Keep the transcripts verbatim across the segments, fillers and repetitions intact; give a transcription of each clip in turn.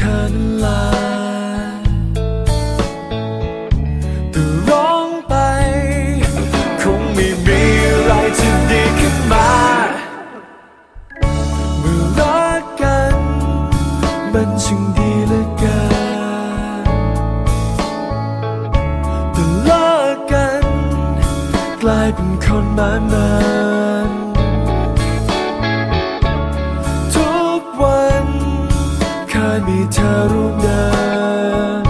อนั้นลาแต่ร้องไปคงไม่มีอะไรที่ดีขึ้นมาเมื่อรักกันมันช่างดีเหลือเกินแต่เลิกกันกลายเป็นคนบ้านเมืองทุกวันเคยมีเธอร่วมเดิน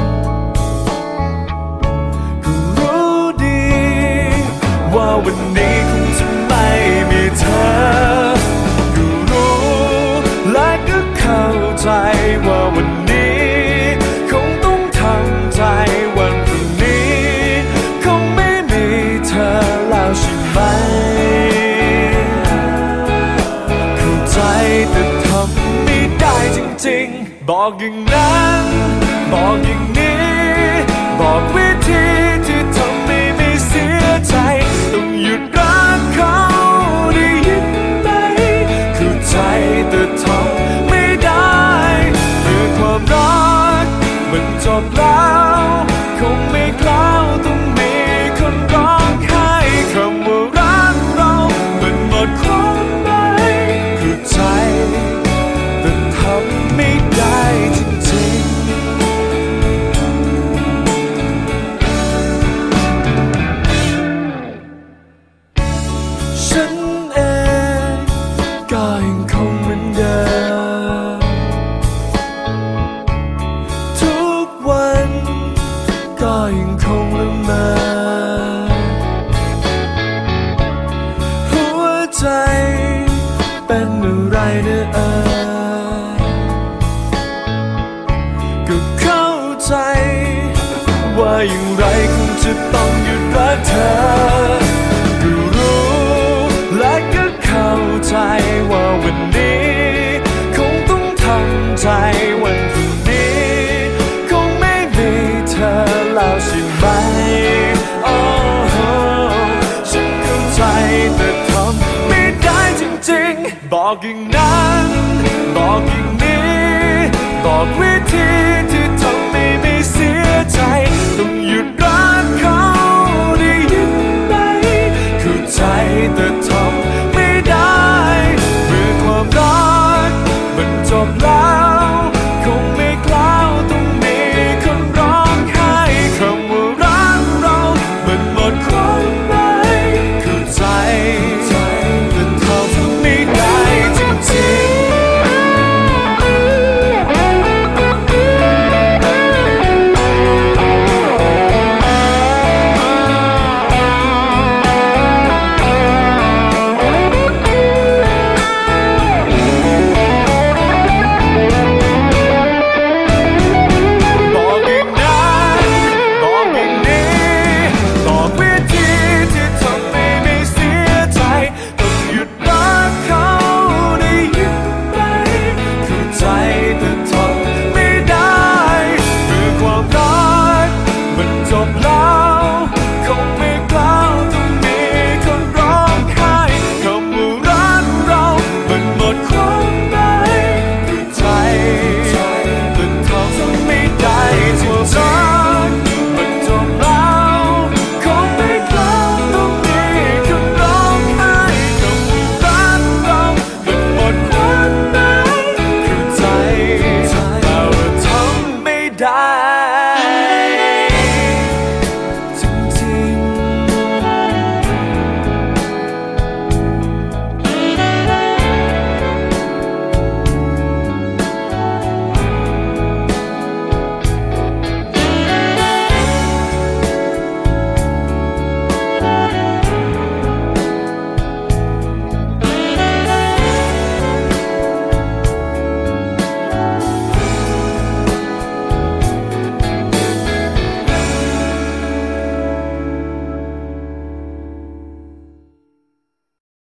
ก็รู้ดีว่าวันนี้คงจะไม่มีเธอก็รู้และก็เข้าใจว่าวันนี้คงต้องทำใจวันพรุ่งนี้คงไม่มีเธอแล้วใช่ไหมเข้าใจแต่ทำไม่ได้จริงๆบอกอย่างนั้นบอกอย่างนี้บอกวิธีที่ทำให้ไม่เสียใจต้องหยุดรักเขาได้ยินไหมเข้าใจแต่ทำไม่ได้เมื่อความรักมันจบแล้วคงไม่กล้าต้องมีคนร้องไห้คำว่ารักเรามันหมดความหมายเข้าใจแต่ทำไม่ได้จริงๆฉันเองก็ยังคงเหมือนเดิมทุกวันก็ยังคงละเมอหัวใจเป็นอะไรนะเออก็เข้าใจว่าอย่างไรคงจะต้องหยุดรักเธอก็รู้และก็เข้าใจว่าวันนี้คงต้องทำใจวันพรุ่งนี้คงไม่มีเธอแล้วใช่ไหมโอ้โหฉันเข้าใจแต่ทำไม่ได้จริงๆบอกอย่างนั้นบอกอย่างนี้บอกวิธี